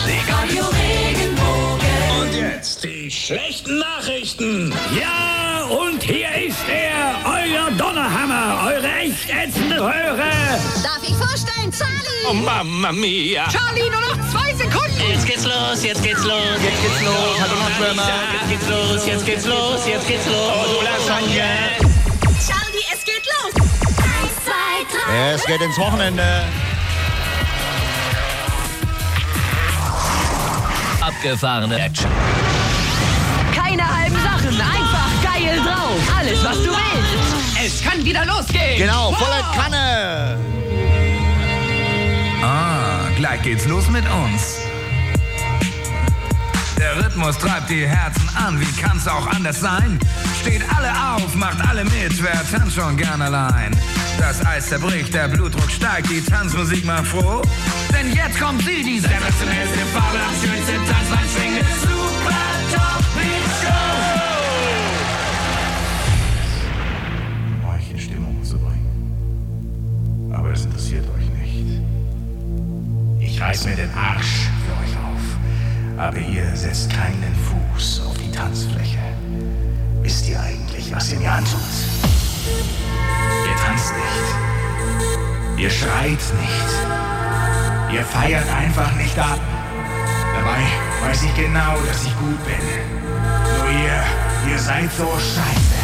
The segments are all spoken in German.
Musik. Radio Regenbogen. Und jetzt die schlechten Nachrichten. Ja, und hier ist er, euer Donnerhammer, eure echt ätzende Röhre. Darf ich vorstellen, Charlie? Oh, Mamma Mia. Charlie, nur noch 2 Sekunden. Jetzt geht's los, jetzt geht's los. Jetzt geht's los. Hallo Schwimmer. Jetzt geht's los, jetzt geht's los, jetzt geht's los. Oh, du Lasagne. Charlie, es geht los. 1, 2, 3. Es geht ins Wochenende. Abgefahrene Action. Keine halben Sachen, einfach geil drauf. Alles, was du willst. Es kann wieder losgehen. Genau, volle Kanne. Gleich geht's los mit uns. Der Rhythmus treibt die Herzen an, wie kann's auch anders sein? Steht alle auf, macht alle mit, wer tanzt schon gern allein? Das Eis zerbricht, der Blutdruck steigt, die Tanzmusik macht froh. Denn jetzt kommt sie, die sensationellste, fabelhafte Tanzland schwingende Super Top Hit Show! Um euch in Stimmung zu bringen. Aber es interessiert euch nicht. Ich reiß mir den Arsch für euch auf. Aber ihr setzt keinen Fuß auf die Tanzfläche. Wisst ihr eigentlich, was ihr mir antut? Ihr tanzt nicht. Ihr schreit nicht. Ihr feiert einfach nicht ab. Dabei weiß ich genau, dass ich gut bin. Nur ihr seid so scheiße.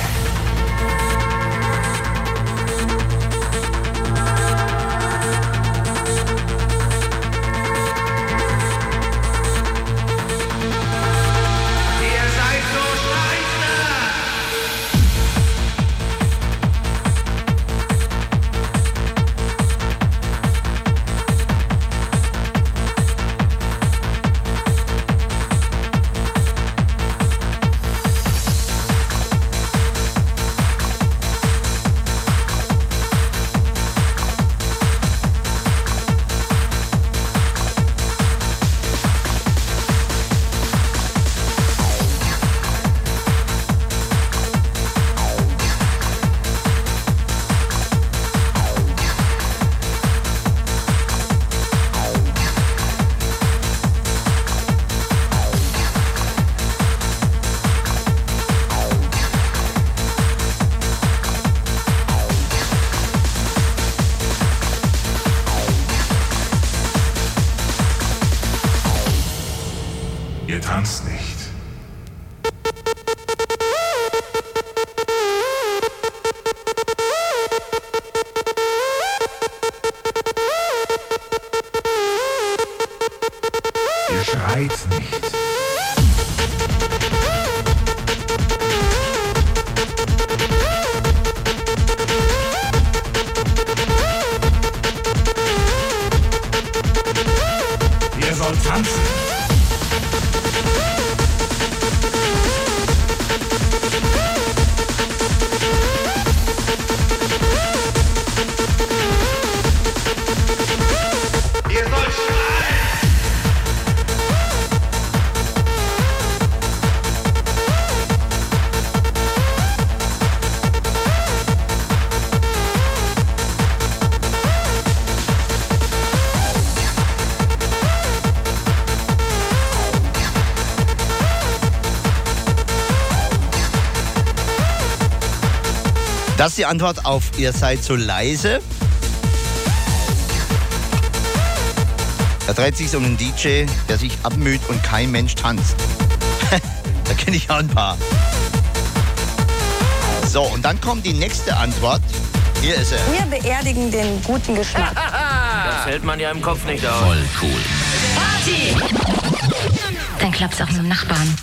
Ihr tanzt nicht. Ihr schreit nicht. Ihr sollt tanzen. Das ist die Antwort auf ihr seid so leise. Da dreht sich um einen DJ, der sich abmüht und kein Mensch tanzt. Da kenne ich auch ein paar. So, und dann kommt die nächste Antwort. Hier ist er. Wir beerdigen den guten Geschmack. Das hält man ja im Kopf nicht aus. Voll cool. Party! Dann klappt's auch mit dem Nachbarn.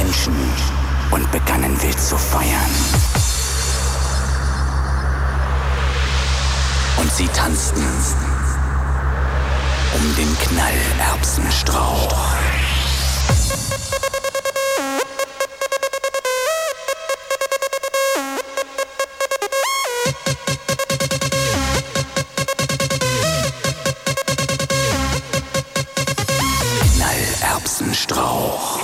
Menschen und begannen wild zu feiern. Und sie tanzten um den Knallerbsenstrauch. Knallerbsenstrauch.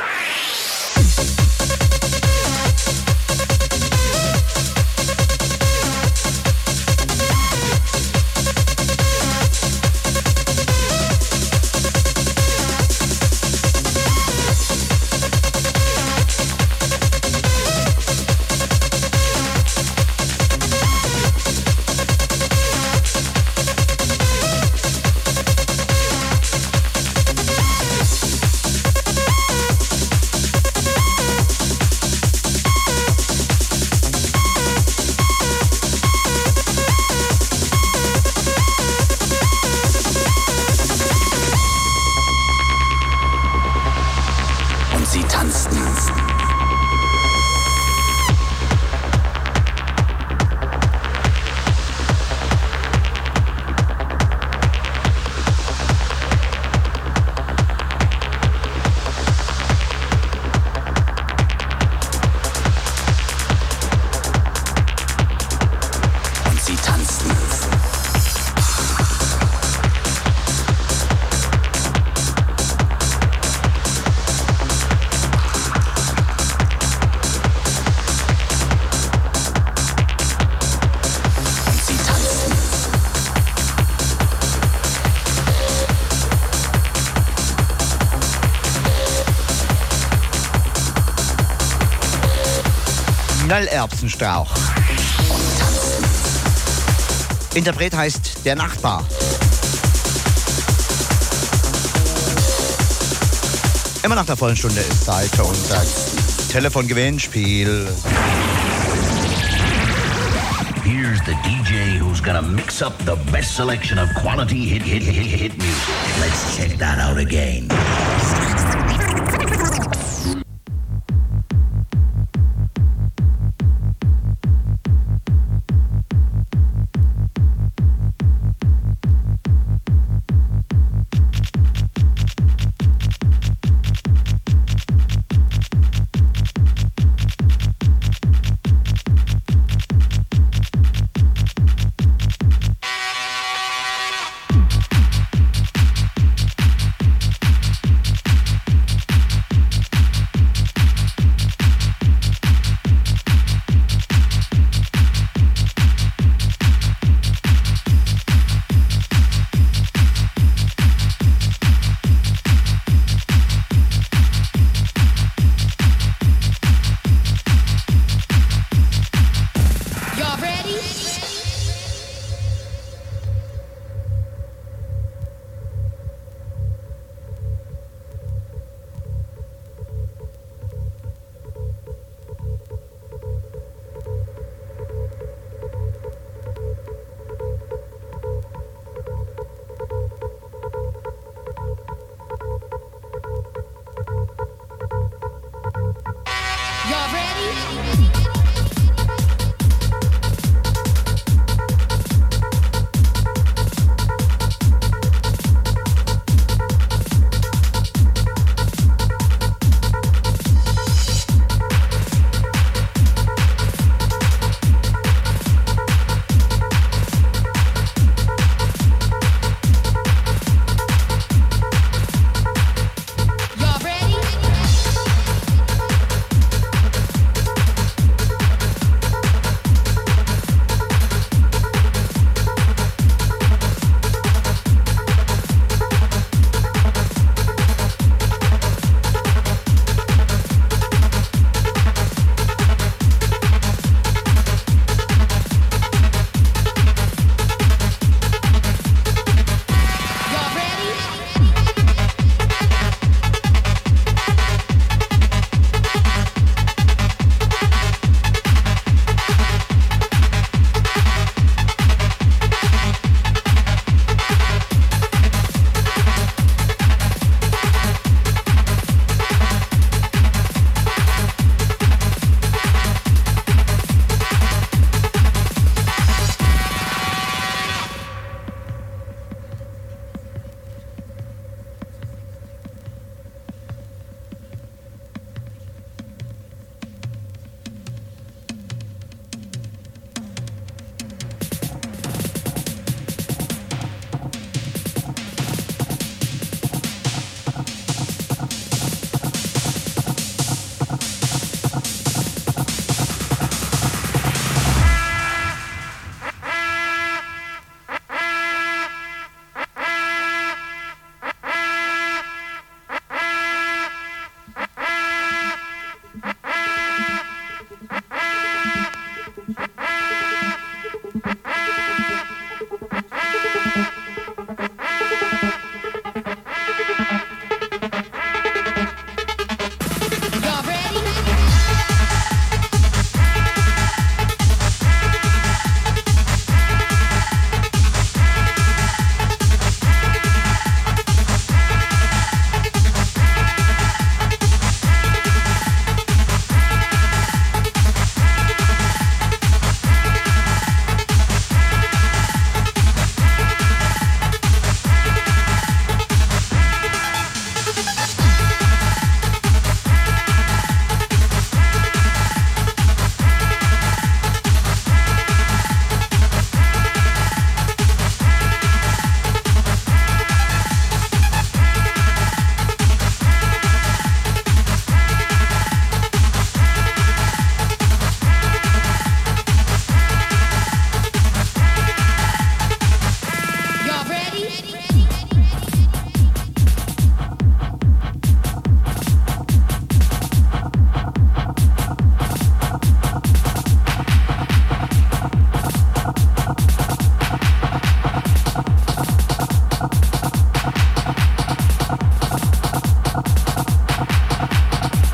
Knallerbsenstrauch. Interpret heißt der Nachbar. Immer nach der vollen Stunde ist Zeit für unser Telefongewinnspiel. Here's the DJ who's gonna mix up the best selection of quality hit music. Let's check that out again.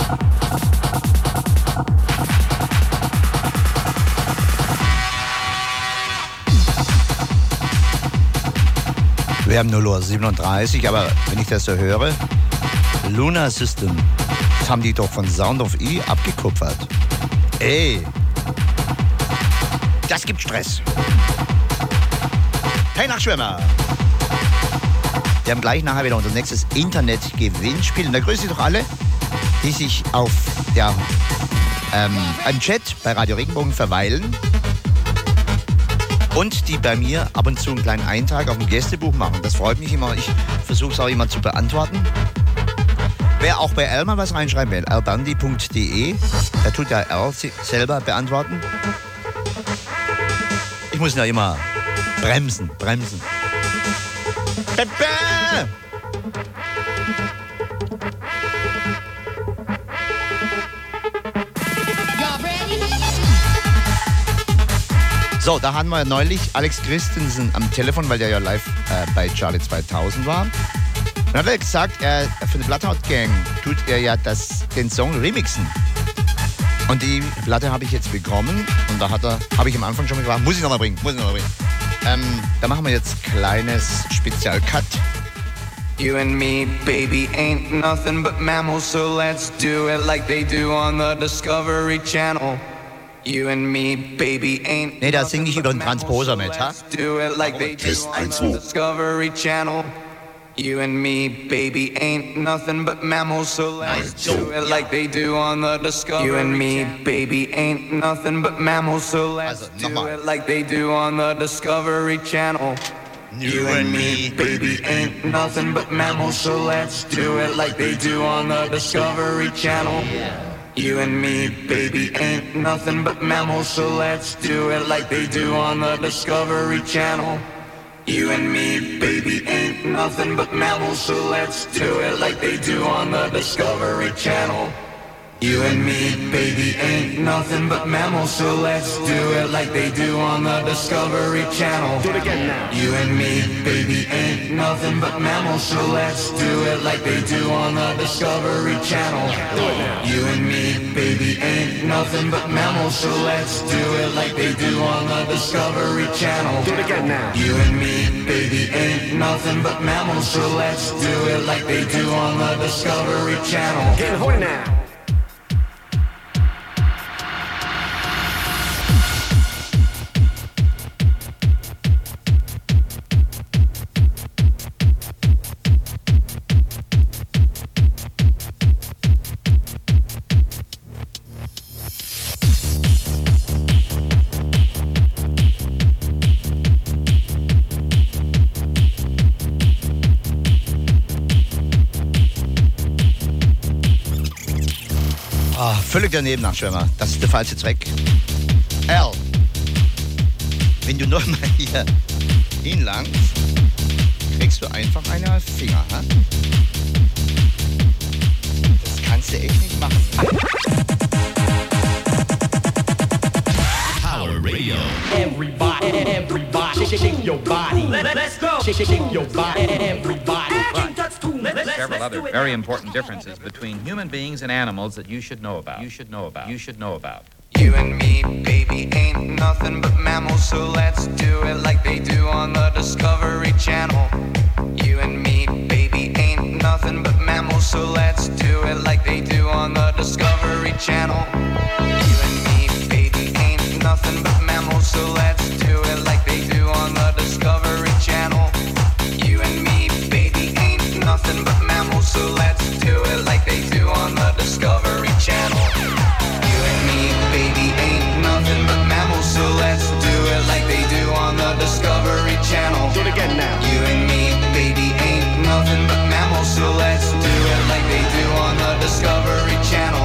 Wir haben 0:37 Uhr, aber wenn ich das so höre, Lunar System, das haben die doch von Sound of E abgekupfert. Ey, das gibt Stress. Hey Nachtschwimmer! Wir haben gleich nachher wieder unser nächstes Internet-Gewinnspiel. Und da grüße ich doch alle, die sich auf einem Chat bei Radio Regenbogen verweilen und die bei mir ab und zu einen kleinen Eintrag auf dem Gästebuch machen. Das freut mich immer. Ich versuche es auch immer zu beantworten. Wer auch bei Elmar was reinschreiben will, albandi.de, da tut der Al selber beantworten. Ich muss ja immer bremsen. So, da hatten wir neulich Alex Christensen am Telefon, weil der ja live bei Charlie 2000 war. Und dann hat er gesagt, für die Bloodhound Gang tut er ja den Song remixen. Und die Platte habe ich jetzt bekommen und da habe ich am Anfang schon mal gefragt, muss ich nochmal bringen. Da machen wir jetzt kleines Spezialcut. You and me, baby, ain't nothing but mammals, so let's do it like they do on the Discovery Channel. You and me, baby, ain't Nee, da singe ich über den Transposer mit, ha? do it like they do on the Discovery Channel. You and me, baby, ain't nothing but mammals, so let's do it like they do on the Discovery Channel. You and me, baby, ain't nothing but mammals, so let's do it like they do on the Discovery Channel. You and me, baby, ain't nothing but mammals, so let's do it like they do on the Discovery Channel. You and me, baby, ain't nothing but mammals, so let's do it like they do on the Discovery Channel. You and me, baby, ain't nothing but mammals, so let's do it like they do on the Discovery Channel. You and me, baby, ain't nothing but mammals, so let's do it like they do on the Discovery Channel. Do it again now. You and me, baby, ain't nothing but mammals, so let's do it like they do on the Discovery Channel. Do it now. You and me, baby, ain't nothing but mammals, so let's do it like they do on the Discovery Channel. Do it again now. You and me, baby, ain't nothing but mammals, so let's do it like they do on the Discovery Channel. Get horny now. Völlig daneben, Nachschwimmer. Das ist der falsche Zweck. Al, wenn du noch mal hier hinlangst, kriegst du einfach eine Finger. Ha? Das kannst du echt nicht machen. Power Radio. Everybody, shake your body. Let's go. Shake your body, everybody. Several other very important differences between human beings and animals that you should know about. You should know about. You and me, baby, ain't nothing but mammals, so let's do it like they do on the Discovery Channel. You and me, baby, ain't nothing but mammals, so let's do it like they do on the Discovery Channel. You and me, baby, ain't nothing but mammals, so let's do it like they do on the Discovery Channel. You and me, baby, ain't nothing but mammals, so let's do it like they do on the Discovery Channel. You and me, baby, ain't nothing but mammals, so let's do it like they do on the Discovery Channel. Do it again now. You and me, baby, ain't nothing but mammals, so let's do it like they do on the Discovery Channel.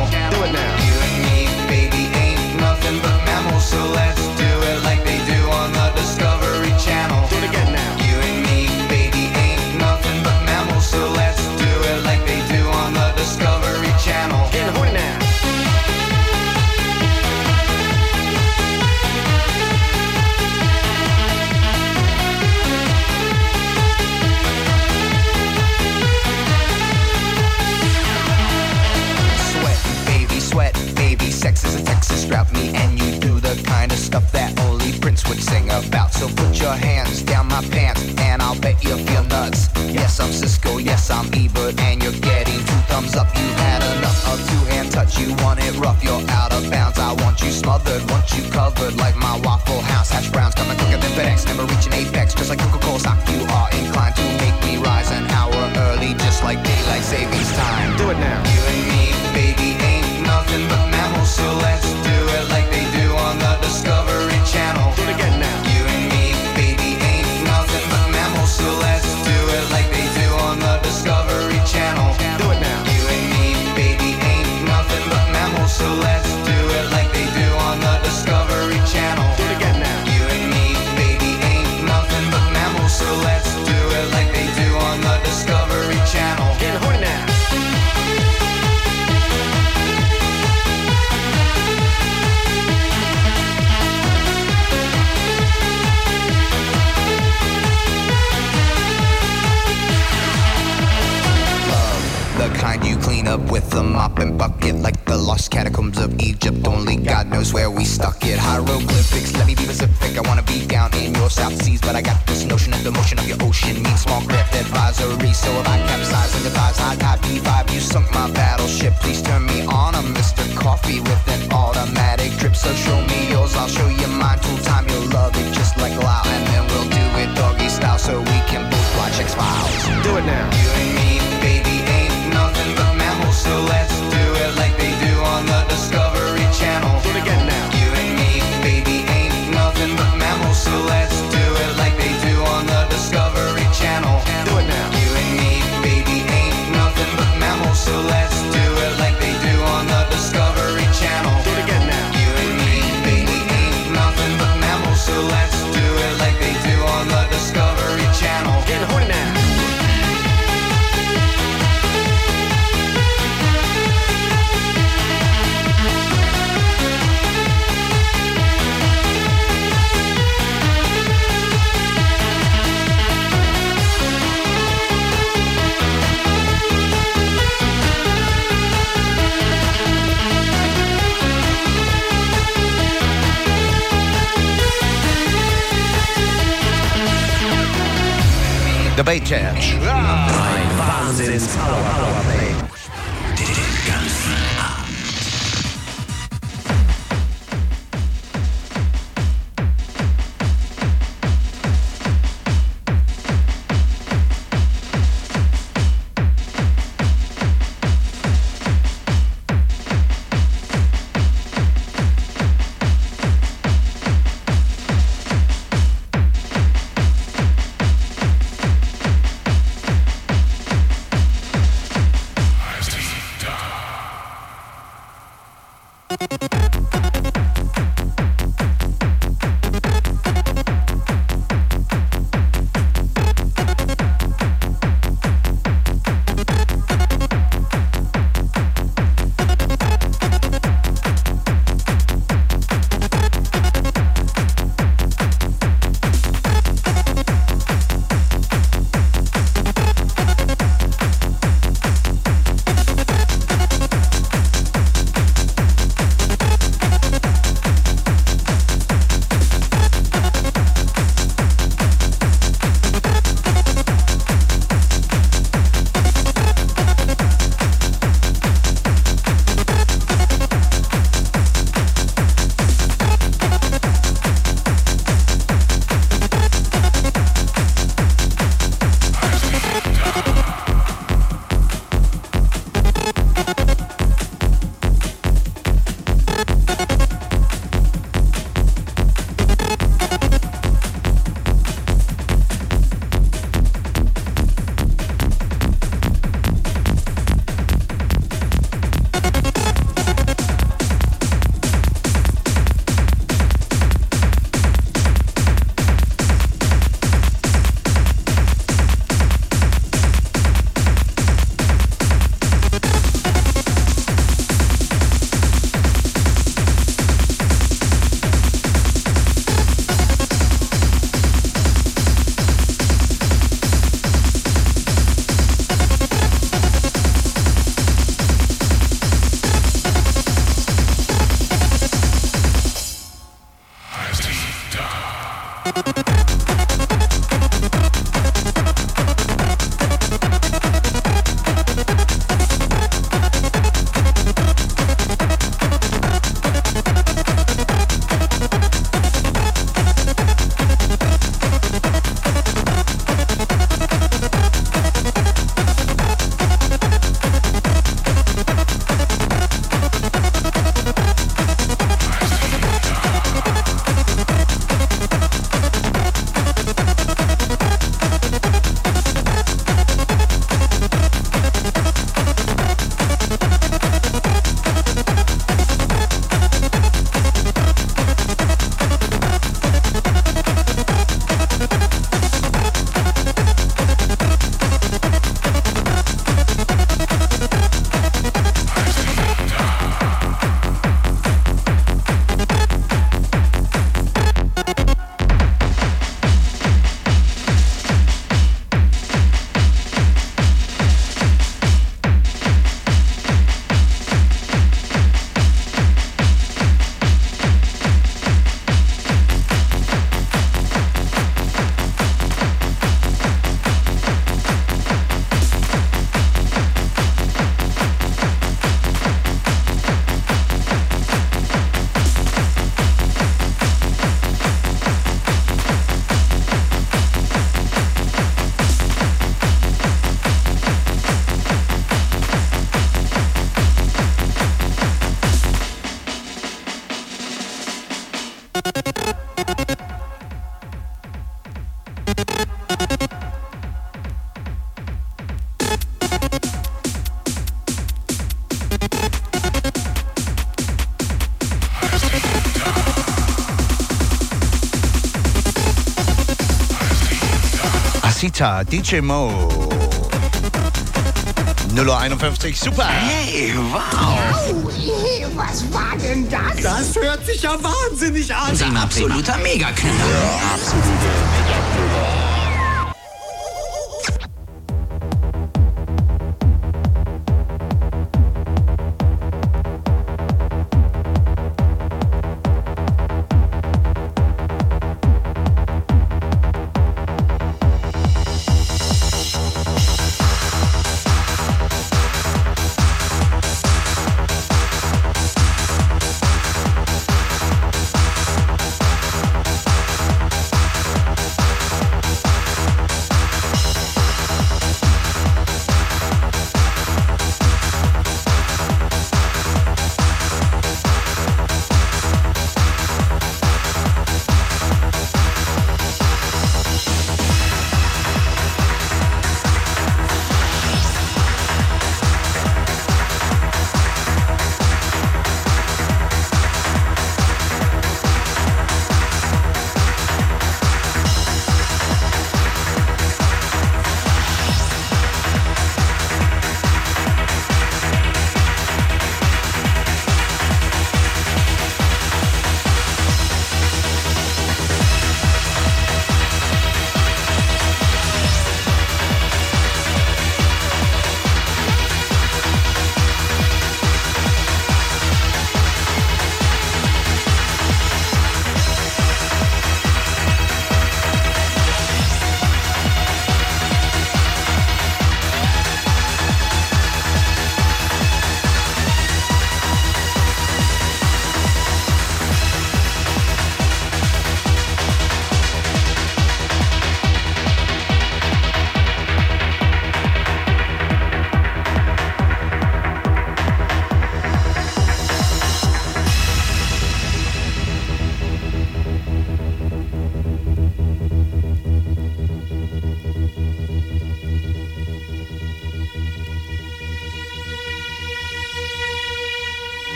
sex is a Texas drought. Me and you do the kind of stuff that only Prince would sing about. So put your hands down my pants and I'll bet you feel nuts. Yes, I'm Cisco, yes, I'm Ebert, and you're getting 2 thumbs up. You had enough of 2-hand touch, you want it rough, you're out of bounds. I want you smothered, want you covered like my Waffle House. Hash browns coming quicker than FedEx, never reaching apex. Just like Coca-Cola stock, you are inclined to make me rise an hour early, just like daylight savings time. Do it now. You and me, baby, ain't nothing but mammals, so let's do it like they do on the Discovery Channel. Do it again now. You and me, baby, ain't nothing but mammals, so let's do it like they do on the Discovery Channel. Do it now. You and me, baby, ain't nothing but mammals, so let's do it like they do on the Discovery Channel. Do it again now. You and me, baby, ain't nothing but mammals, so let's do it like they do on the Discovery Channel. Get horny now. The kind you clean up with a mop and bucket, like the lost catacombs of Egypt. Only God knows where we stuck it. Hieroglyphics, let me be Pacific. I wanna be down in your South Seas, but I got this notion that the motion of your ocean means small craft advisory. So if I capsize in the thighs, high tide B5, you sunk my battleship. Please turn me on. I'm Mr. Coffee with an automatic drip. So show me yours, I'll show you mine. Tool time, you'll love it just like Lyle, and then we'll do it doggy style so we can both watch X-Files. Do it now. You and me, baby, ain't nothing but mammals, so let's do it like they do on the Discovery Channel. Do it again now. You and me, baby, ain't nothing but mammals, so let's do it like they do on the Discovery Channel. Do it now. You and me, baby, ain't nothing but mammals, so let's do it like they do on the Discovery Channel. Do it again now. You and me, baby, ain't nothing but mammals, so let's do it like they do on the Discovery Channel. Get horny now. The Bay Church. Ein Wahnsinns-Powerplay. Den ganzen Abend. Sita, DJ Mo. 0:51, super. Hey, wow. Hey, was war denn das? Das hört sich ja wahnsinnig an. Ein absoluter Megaknaller. Ja, absoluter Megaknaller.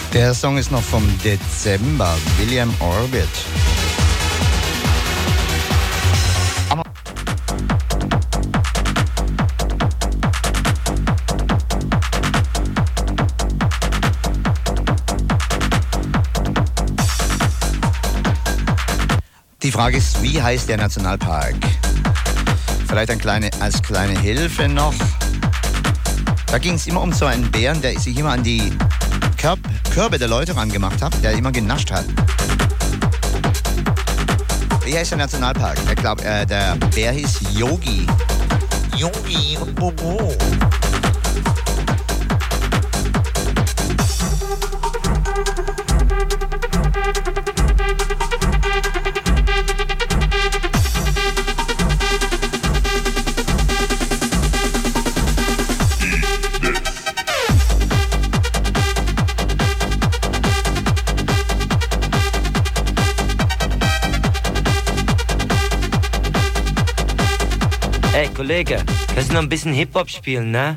Der Song ist noch vom Dezember, William Orbit. Die Frage ist, wie heißt der Nationalpark? Vielleicht als kleine Hilfe noch. Da ging es immer um so einen Bären, der sich immer an die Körbe der Leute rangemacht hat, der immer genascht hat. Wie heißt der Nationalpark? Ich glaube, der Bär hieß Yogi. Yogi und Bobo. Ey, Kollege, kannst du noch ein bisschen Hip-Hop spielen, ne?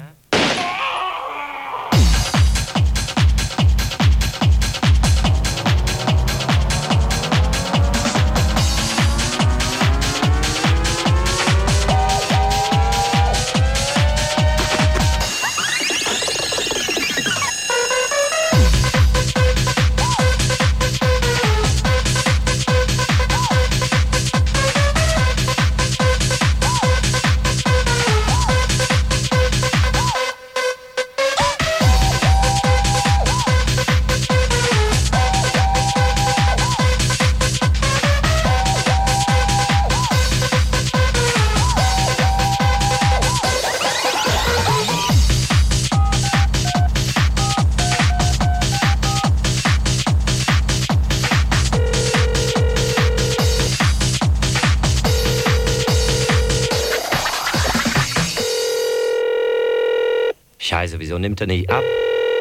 Scheiße, wieso nimmt er nicht ab?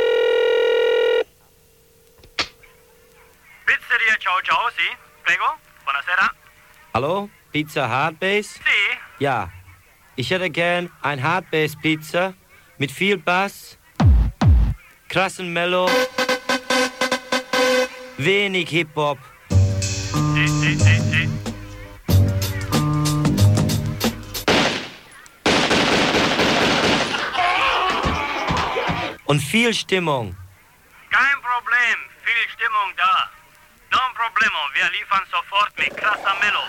Pizzeria Ciao Ciao, sì? Prego, buonasera. Hallo? Pizza Hardbase? Sì. Ja. Ich hätte gern ein Hardbase Pizza mit viel Bass, krassen Mellow, wenig Hip-Hop. Sì. Und viel Stimmung. Kein Problem, viel Stimmung da. Non problemo, wir liefern sofort mit krasser Mellow.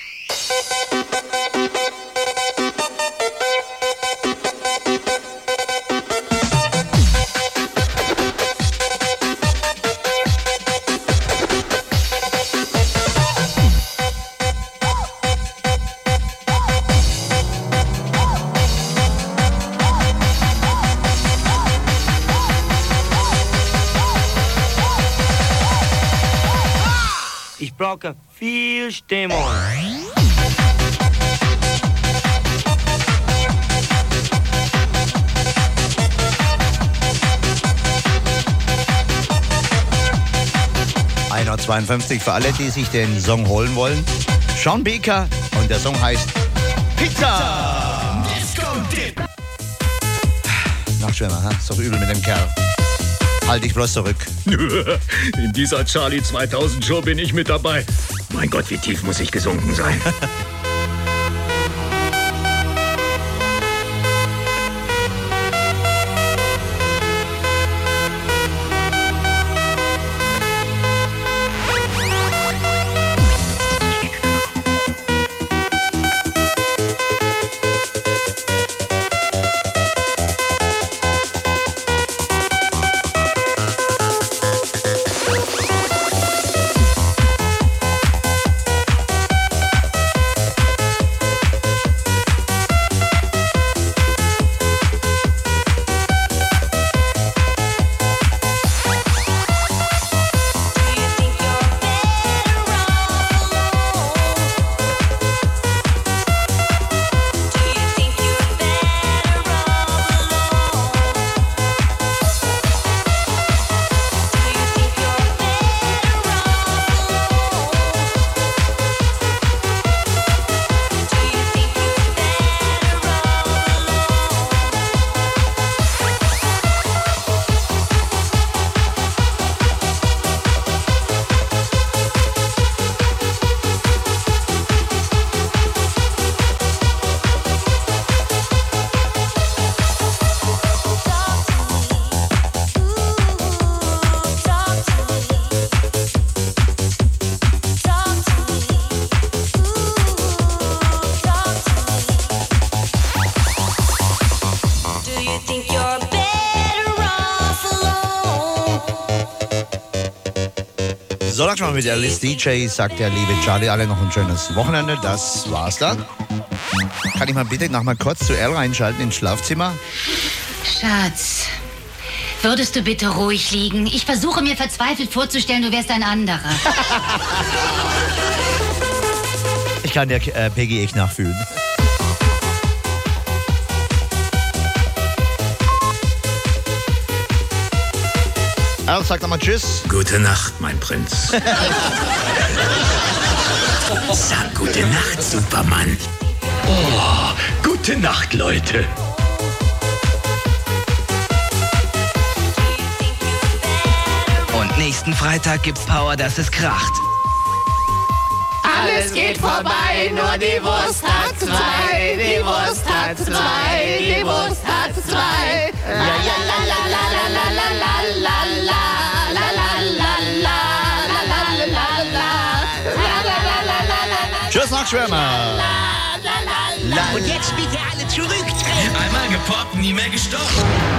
Ich brauche viel Stimmung. Einer 52 für alle, die sich den Song holen wollen. Sean Baker und der Song heißt Pizza. Nachschwimmer, ha? Ist doch übel mit dem Kerl. Halt dich bloß zurück. In dieser Charlie 2000 Show bin ich mit dabei. Mein Gott, wie tief muss ich gesunken sein? So, lang schon mal mit Alice DJ, sagt der liebe Charlie, alle noch ein schönes Wochenende. Das war's dann. Kann ich mal bitte noch mal kurz zu Elle reinschalten ins Schlafzimmer? Schatz, würdest du bitte ruhig liegen? Ich versuche mir verzweifelt vorzustellen, du wärst ein anderer. Ich kann dir Peggy echt nachfühlen. Elle, sag doch mal Tschüss. Gute Nacht, mein Prinz. Sag gute Nacht, Supermann. Oh, gute Nacht, Leute. Und nächsten Freitag gibt's Power, dass es kracht. Alles geht vorbei, nur die Wurst hat zwei. Die Wurst hat zwei, die Wurst hat zwei. La la la la la la la la la la la. Tschüss nach Schwärmer. Und jetzt bitte alle zurücktreten. Einmal gepoppt, nie mehr gestoppt.